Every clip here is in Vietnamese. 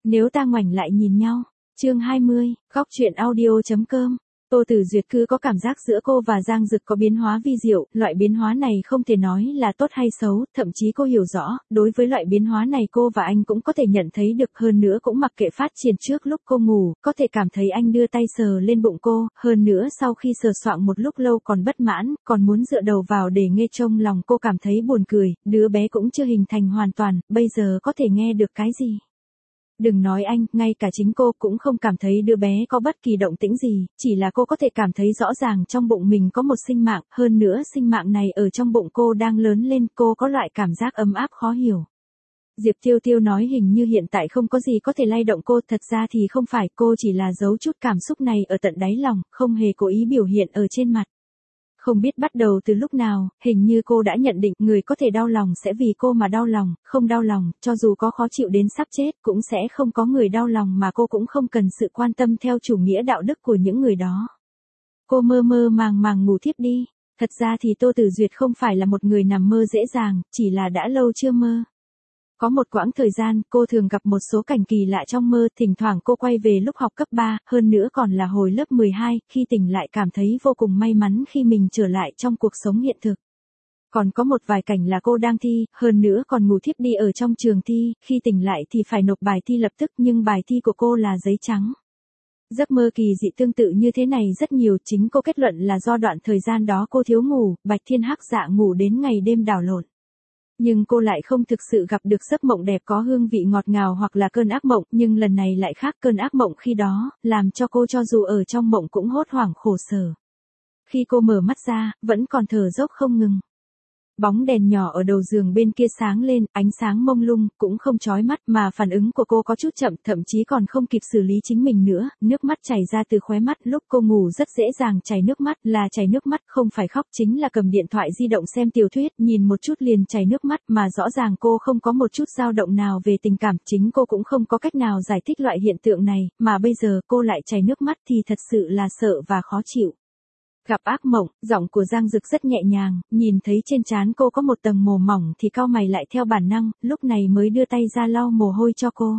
Nếu ta ngoảnh lại nhìn nhau. Chương 20, góc truyện audio.com. Tô Tử Duyệt cứ có cảm giác giữa cô và Giang Dực có biến hóa vi diệu, loại biến hóa này không thể nói là tốt hay xấu, thậm chí cô hiểu rõ, đối với loại biến hóa này cô và anh cũng có thể nhận thấy được, hơn nữa cũng mặc kệ phát triển trước lúc cô ngủ, có thể cảm thấy anh đưa tay sờ lên bụng cô, hơn nữa sau khi sờ soạng một lúc lâu còn bất mãn, còn muốn dựa đầu vào để nghe, trong lòng cô cảm thấy buồn cười, đứa bé cũng chưa hình thành hoàn toàn, bây giờ có thể nghe được cái gì. Đừng nói anh, ngay cả chính cô cũng không cảm thấy đứa bé có bất kỳ động tĩnh gì, chỉ là cô có thể cảm thấy rõ ràng trong bụng mình có một sinh mạng, hơn nữa sinh mạng này ở trong bụng cô đang lớn lên, cô có loại cảm giác ấm áp khó hiểu. Diệp Tiêu Tiêu nói hình như hiện tại không có gì có thể lay động cô, thật ra thì không phải, cô chỉ là giấu chút cảm xúc này ở tận đáy lòng, không hề cố ý biểu hiện ở trên mặt. Không biết bắt đầu từ lúc nào, hình như cô đã nhận định người có thể đau lòng sẽ vì cô mà đau lòng, không đau lòng, cho dù có khó chịu đến sắp chết cũng sẽ không có người đau lòng, mà cô cũng không cần sự quan tâm theo chủ nghĩa đạo đức của những người đó. Cô mơ mơ màng màng ngủ thiếp đi. Thật ra thì Tô Tử Duyệt không phải là một người nằm mơ dễ dàng, chỉ là đã lâu chưa mơ. Có một quãng thời gian, cô thường gặp một số cảnh kỳ lạ trong mơ, thỉnh thoảng cô quay về lúc học cấp 3, hơn nữa còn là hồi lớp 12, khi tỉnh lại cảm thấy vô cùng may mắn khi mình trở lại trong cuộc sống hiện thực. Còn có một vài cảnh là cô đang thi, hơn nữa còn ngủ thiếp đi ở trong trường thi, khi tỉnh lại thì phải nộp bài thi lập tức, nhưng bài thi của cô là giấy trắng. Giấc mơ kỳ dị tương tự như thế này rất nhiều, chính cô kết luận là do đoạn thời gian đó cô thiếu ngủ, bạch thiên hắc dạ ngủ đến ngày đêm đảo lộn. Nhưng cô lại không thực sự gặp được giấc mộng đẹp có hương vị ngọt ngào hoặc là cơn ác mộng, nhưng lần này lại khác, cơn ác mộng khi đó, làm cho cô cho dù ở trong mộng cũng hốt hoảng khổ sở. Khi cô mở mắt ra, vẫn còn thở dốc không ngừng. Bóng đèn nhỏ ở đầu giường bên kia sáng lên, ánh sáng mông lung, cũng không chói mắt, mà phản ứng của cô có chút chậm, thậm chí còn không kịp xử lý chính mình nữa, nước mắt chảy ra từ khóe mắt, lúc cô ngủ rất dễ dàng chảy nước mắt, là chảy nước mắt, không phải khóc, chính là cầm điện thoại di động xem tiểu thuyết, nhìn một chút liền chảy nước mắt, mà rõ ràng cô không có một chút dao động nào về tình cảm, chính cô cũng không có cách nào giải thích loại hiện tượng này, mà bây giờ cô lại chảy nước mắt thì thật sự là sợ và khó chịu. Gặp ác mộng, giọng của Giang Dực rất nhẹ nhàng, nhìn thấy trên trán cô có một tầng mồ mỏng thì cau mày lại theo bản năng, lúc này mới đưa tay ra lau mồ hôi cho cô.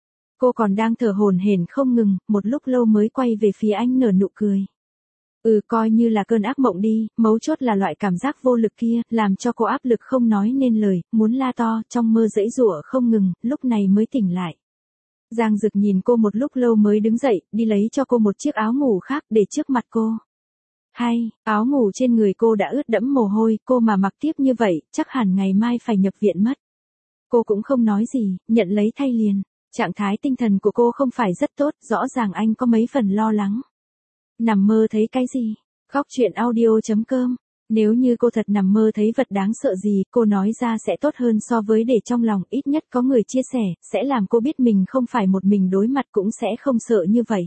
Cô còn đang thở hổn hển không ngừng, một lúc lâu mới quay về phía anh nở nụ cười. Coi như là cơn ác mộng đi, mấu chốt là loại cảm giác vô lực kia, làm cho cô áp lực không nói nên lời, muốn la to, trong mơ giãy giụa không ngừng, lúc này mới tỉnh lại. Giang Dực nhìn cô một lúc lâu mới đứng dậy, đi lấy cho cô một chiếc áo ngủ khác để trước mặt cô. Hay, áo ngủ trên người cô đã ướt đẫm mồ hôi, cô mà mặc tiếp như vậy, chắc hẳn ngày mai phải nhập viện mất. Cô cũng không nói gì, nhận lấy thay liền. Trạng thái tinh thần của cô không phải rất tốt, rõ ràng anh có mấy phần lo lắng. Nằm mơ thấy cái gì? Góc truyện audio.com. Nếu như cô thật nằm mơ thấy vật đáng sợ gì, cô nói ra sẽ tốt hơn so với để trong lòng, ít nhất có người chia sẻ, sẽ làm cô biết mình không phải một mình đối mặt, cũng sẽ không sợ như vậy.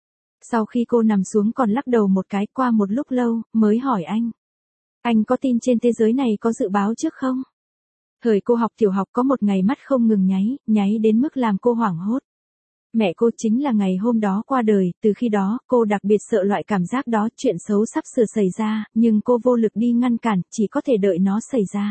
Sau khi cô nằm xuống còn lắc đầu một cái, qua một lúc lâu, mới hỏi anh. Anh có tin trên thế giới này có dự báo trước không? Thời cô học tiểu học có một ngày mắt không ngừng nháy đến mức làm cô hoảng hốt. Mẹ cô chính là ngày hôm đó qua đời, từ khi đó, cô đặc biệt sợ loại cảm giác đó, chuyện xấu sắp sửa xảy ra, nhưng cô vô lực đi ngăn cản, chỉ có thể đợi nó xảy ra.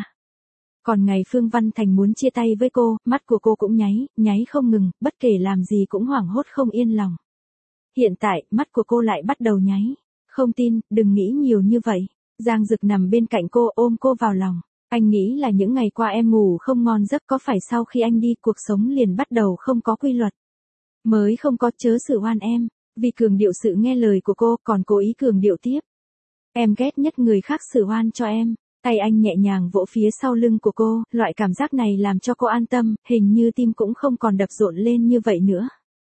Còn ngày Phương Văn Thành muốn chia tay với cô, mắt của cô cũng nháy không ngừng, bất kể làm gì cũng hoảng hốt không yên lòng. Hiện tại, mắt của cô lại bắt đầu nháy. Không tin, đừng nghĩ nhiều như vậy. Giang Dực nằm bên cạnh cô, ôm cô vào lòng. Anh nghĩ là những ngày qua em ngủ không ngon giấc, có phải sau khi anh đi cuộc sống liền bắt đầu không có quy luật. Mới không có, chớ xử oan em. Vì cường điệu sự nghe lời của cô, còn cố ý cường điệu tiếp. Em ghét nhất người khác xử oan cho em. Tay anh nhẹ nhàng vỗ phía sau lưng của cô, loại cảm giác này làm cho cô an tâm, hình như tim cũng không còn đập rộn lên như vậy nữa.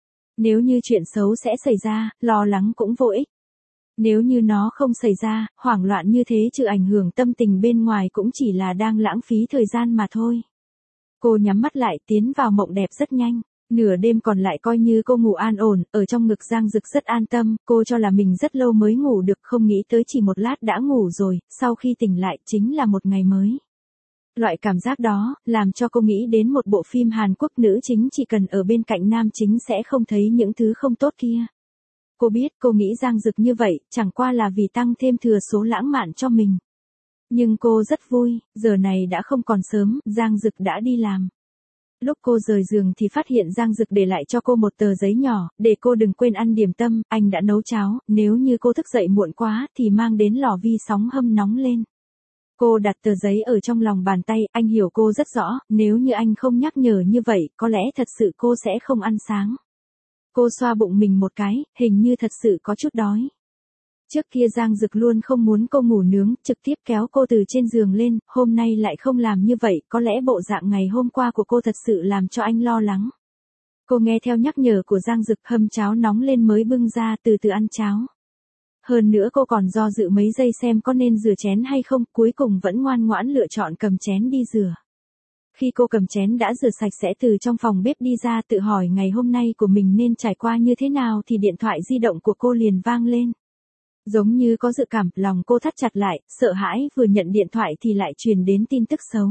Nếu như chuyện xấu sẽ xảy ra, lo lắng cũng vô ích. Nếu như nó không xảy ra, hoảng loạn như thế trừ ảnh hưởng tâm tình bên ngoài cũng chỉ là đang lãng phí thời gian mà thôi. Cô nhắm mắt lại, tiến vào mộng đẹp rất nhanh. Nửa đêm còn lại coi như cô ngủ an ổn, ở trong ngực Giang Dực rất an tâm, cô cho là mình rất lâu mới ngủ được, không nghĩ tới chỉ một lát đã ngủ rồi, sau khi tỉnh lại chính là một ngày mới. Loại cảm giác đó, làm cho cô nghĩ đến một bộ phim Hàn Quốc, nữ chính chỉ cần ở bên cạnh nam chính sẽ không thấy những thứ không tốt kia. Cô biết, cô nghĩ Giang Dực như vậy, chẳng qua là vì tăng thêm thừa số lãng mạn cho mình. Nhưng cô rất vui, giờ này đã không còn sớm, Giang Dực đã đi làm. Lúc cô rời giường thì phát hiện Giang Dực để lại cho cô một tờ giấy nhỏ, để cô đừng quên ăn điểm tâm, anh đã nấu cháo, nếu như cô thức dậy muộn quá thì mang đến lò vi sóng hâm nóng lên. Cô đặt tờ giấy ở trong lòng bàn tay, anh hiểu cô rất rõ, nếu như anh không nhắc nhở như vậy, có lẽ thật sự cô sẽ không ăn sáng. Cô xoa bụng mình một cái, hình như thật sự có chút đói. Trước kia Giang Dực luôn không muốn cô ngủ nướng, trực tiếp kéo cô từ trên giường lên, hôm nay lại không làm như vậy, có lẽ bộ dạng ngày hôm qua của cô thật sự làm cho anh lo lắng. Cô nghe theo nhắc nhở của Giang Dực, hâm cháo nóng lên mới bưng ra, từ từ ăn cháo. Hơn nữa cô còn do dự mấy giây xem có nên rửa chén hay không, cuối cùng vẫn ngoan ngoãn lựa chọn cầm chén đi rửa. Khi cô cầm chén đã rửa sạch sẽ từ trong phòng bếp đi ra, tự hỏi ngày hôm nay của mình nên trải qua như thế nào thì điện thoại di động của cô liền vang lên. Giống như có dự cảm, lòng cô thắt chặt lại, sợ hãi, vừa nhận điện thoại thì lại truyền đến tin tức xấu.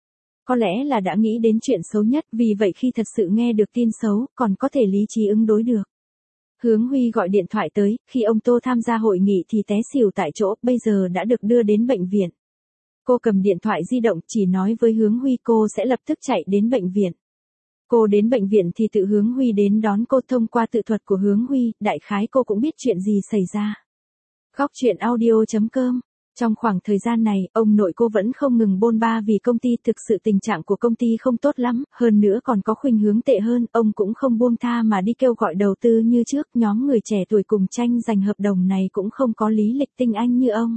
Có lẽ là đã nghĩ đến chuyện xấu nhất, vì vậy khi thật sự nghe được tin xấu, còn có thể lý trí ứng đối được. Hướng Huy gọi điện thoại tới, khi ông Tô tham gia hội nghị thì té xỉu tại chỗ, bây giờ đã được đưa đến bệnh viện. Cô cầm điện thoại di động, chỉ nói với Hướng Huy cô sẽ lập tức chạy đến bệnh viện. Cô đến bệnh viện thì tự Hướng Huy đến đón cô, thông qua tự thuật của Hướng Huy, đại khái cô cũng biết chuyện gì xảy ra. Góc truyện audio.com. Trong khoảng thời gian này, ông nội cô vẫn không ngừng bôn ba vì công ty, thực sự tình trạng của công ty không tốt lắm, hơn nữa còn có khuynh hướng tệ hơn, ông cũng không buông tha mà đi kêu gọi đầu tư như trước, nhóm người trẻ tuổi cùng tranh giành hợp đồng này cũng không có lý lịch tinh anh như ông.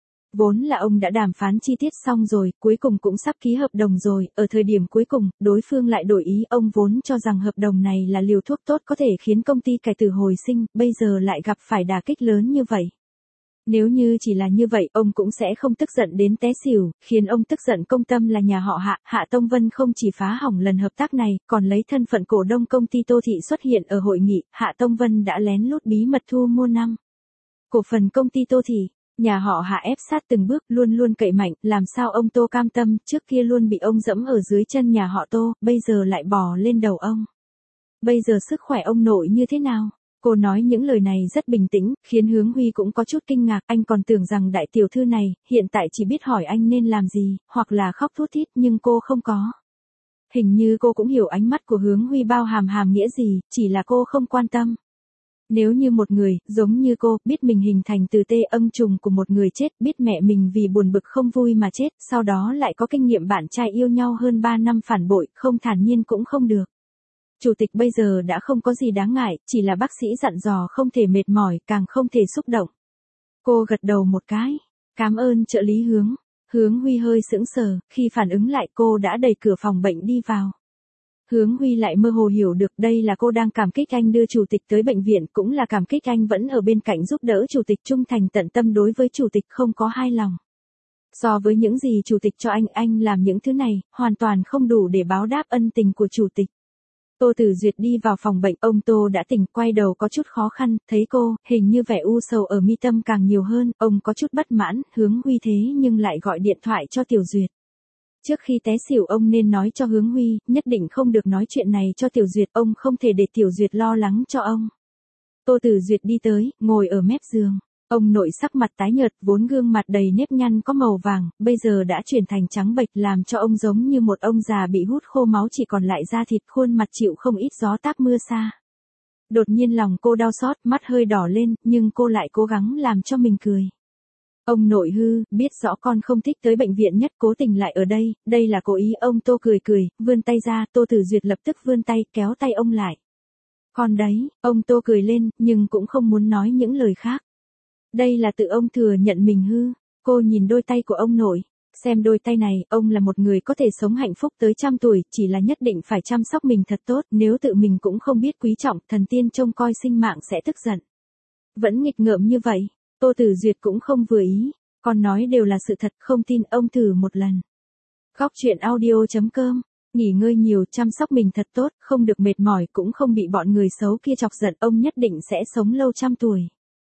Vốn là ông đã đàm phán chi tiết xong rồi, cuối cùng cũng sắp ký hợp đồng rồi, ở thời điểm cuối cùng, đối phương lại đổi ý, ông vốn cho rằng hợp đồng này là liều thuốc tốt có thể khiến công ty cải tử hồi sinh, bây giờ lại gặp phải đả kích lớn như vậy. Nếu như chỉ là như vậy, ông cũng sẽ không tức giận đến té xỉu, khiến ông tức giận công tâm là nhà họ Hạ, Hạ Tông Vân không chỉ phá hỏng lần hợp tác này, còn lấy thân phận cổ đông công ty Tô Thị xuất hiện ở hội nghị, Hạ Tông Vân đã lén lút bí mật thu mua cổ phần công ty Tô Thị. Nhà họ Hạ ép sát từng bước, luôn luôn cậy mạnh, làm sao ông Tô cam tâm, trước kia luôn bị ông dẫm ở dưới chân nhà họ Tô, bây giờ lại bò lên đầu ông. Bây giờ sức khỏe ông nội như thế nào? Cô nói những lời này rất bình tĩnh, khiến Hướng Huy cũng có chút kinh ngạc, anh còn tưởng rằng đại tiểu thư này, hiện tại chỉ biết hỏi anh nên làm gì, hoặc là khóc thút thít, nhưng cô không có. Hình như cô cũng hiểu ánh mắt của Hướng Huy bao hàm nghĩa gì, chỉ là cô không quan tâm. Nếu như một người, giống như cô, biết mình hình thành từ tê âm trùng của một người chết, biết mẹ mình vì buồn bực không vui mà chết, sau đó lại có kinh nghiệm bạn trai yêu nhau hơn 3 năm phản bội, không thản nhiên cũng không được. Chủ tịch bây giờ đã không có gì đáng ngại, chỉ là bác sĩ dặn dò không thể mệt mỏi, càng không thể xúc động. Cô gật đầu một cái. Cảm ơn trợ lý Hướng. Hướng Huy hơi sững sờ, khi phản ứng lại cô đã đẩy cửa phòng bệnh đi vào. Hướng Huy lại mơ hồ hiểu được đây là cô đang cảm kích anh đưa chủ tịch tới bệnh viện, cũng là cảm kích anh vẫn ở bên cạnh giúp đỡ chủ tịch, trung thành tận tâm đối với chủ tịch, không có hai lòng. So với những gì chủ tịch cho anh làm những thứ này, hoàn toàn không đủ để báo đáp ân tình của chủ tịch. Tô Tử Duyệt đi vào phòng bệnh, ông Tô đã tỉnh, quay đầu có chút khó khăn, thấy cô, hình như vẻ u sầu ở mi tâm càng nhiều hơn, ông có chút bất mãn, Hướng Huy thế nhưng lại gọi điện thoại cho Tiểu Duyệt. Trước khi té xỉu ông nên nói cho Hướng Huy, nhất định không được nói chuyện này cho Tiểu Duyệt, ông không thể để Tiểu Duyệt lo lắng cho ông. Tô Tử Duyệt đi tới, ngồi ở mép giường. Ông nội sắc mặt tái nhợt, vốn gương mặt đầy nếp nhăn có màu vàng, bây giờ đã chuyển thành trắng bệch, làm cho ông giống như một ông già bị hút khô máu, chỉ còn lại da thịt, khuôn mặt chịu không ít gió táp mưa xa. Đột nhiên lòng cô đau xót, mắt hơi đỏ lên, nhưng cô lại cố gắng làm cho mình cười. Ông nội hư, biết rõ con không thích tới bệnh viện nhất, cố tình lại ở đây là cố ý, ông Tô cười, vươn tay ra, Tô Tử Duyệt lập tức vươn tay, kéo tay ông lại. Con đấy, ông Tô cười lên, nhưng cũng không muốn nói những lời khác. Đây là tự ông thừa nhận mình hư. Cô nhìn đôi tay của ông nội. Xem đôi tay này, ông là một người có thể sống hạnh phúc tới 100 tuổi, chỉ là nhất định phải chăm sóc mình thật tốt, nếu tự mình cũng không biết quý trọng, thần tiên trông coi sinh mạng sẽ tức giận. Vẫn nghịch ngợm như vậy, Tô Tử Duyệt cũng không vừa ý, con nói đều là sự thật, không tin ông thử một lần. Góc truyện audio.com. Nghỉ ngơi nhiều, chăm sóc mình thật tốt, không được mệt mỏi, cũng không bị bọn người xấu kia chọc giận, ông nhất định sẽ sống lâu 100 tuổi.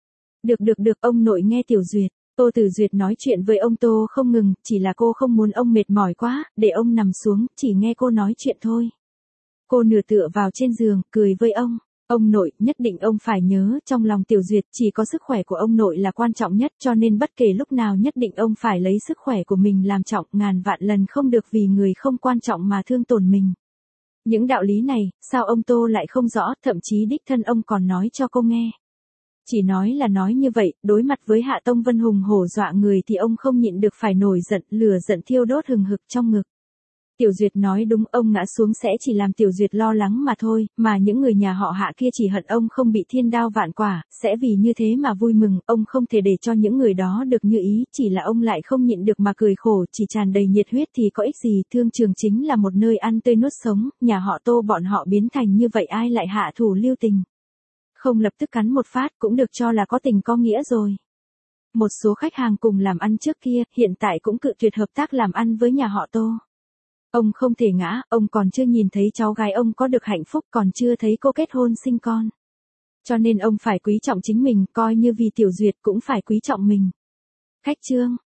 Được, ông nội nghe Tiểu Duyệt. Tô Tử Duyệt nói chuyện với ông Tô không ngừng, chỉ là cô không muốn ông mệt mỏi quá, để ông nằm xuống, chỉ nghe cô nói chuyện thôi. Cô nửa tựa vào trên giường, cười với ông. Ông nội, nhất định ông phải nhớ, trong lòng Tiểu Duyệt chỉ có sức khỏe của ông nội là quan trọng nhất, cho nên bất kể lúc nào nhất định ông phải lấy sức khỏe của mình làm trọng, ngàn vạn lần không được vì người không quan trọng mà thương tổn mình. Những đạo lý này, sao ông Tô lại không rõ, thậm chí đích thân ông còn nói cho cô nghe. Chỉ nói là nói như vậy, đối mặt với Hạ Tông Vân hùng hổ dọa người thì ông không nhịn được phải nổi giận, lửa giận thiêu đốt hừng hực trong ngực. Tiểu Duyệt nói đúng, ông ngã xuống sẽ chỉ làm Tiểu Duyệt lo lắng mà thôi, mà những người nhà họ Hạ kia chỉ hận ông không bị thiên đao vạn quả, sẽ vì như thế mà vui mừng, ông không thể để cho những người đó được như ý, chỉ là ông lại không nhịn được mà cười khổ, chỉ tràn đầy nhiệt huyết thì có ích gì, thương trường chính là một nơi ăn tươi nuốt sống, nhà họ Tô bọn họ biến thành như vậy ai lại hạ thủ lưu tình. Không lập tức cắn một phát cũng được cho là có tình có nghĩa rồi. Một số khách hàng cùng làm ăn trước kia, hiện tại cũng cự tuyệt hợp tác làm ăn với nhà họ Tô. Ông không thể ngã, ông còn chưa nhìn thấy cháu gái ông có được hạnh phúc, còn chưa thấy cô kết hôn sinh con. Cho nên ông phải quý trọng chính mình, coi như vì Tiểu Duyệt cũng phải quý trọng mình. Khách chương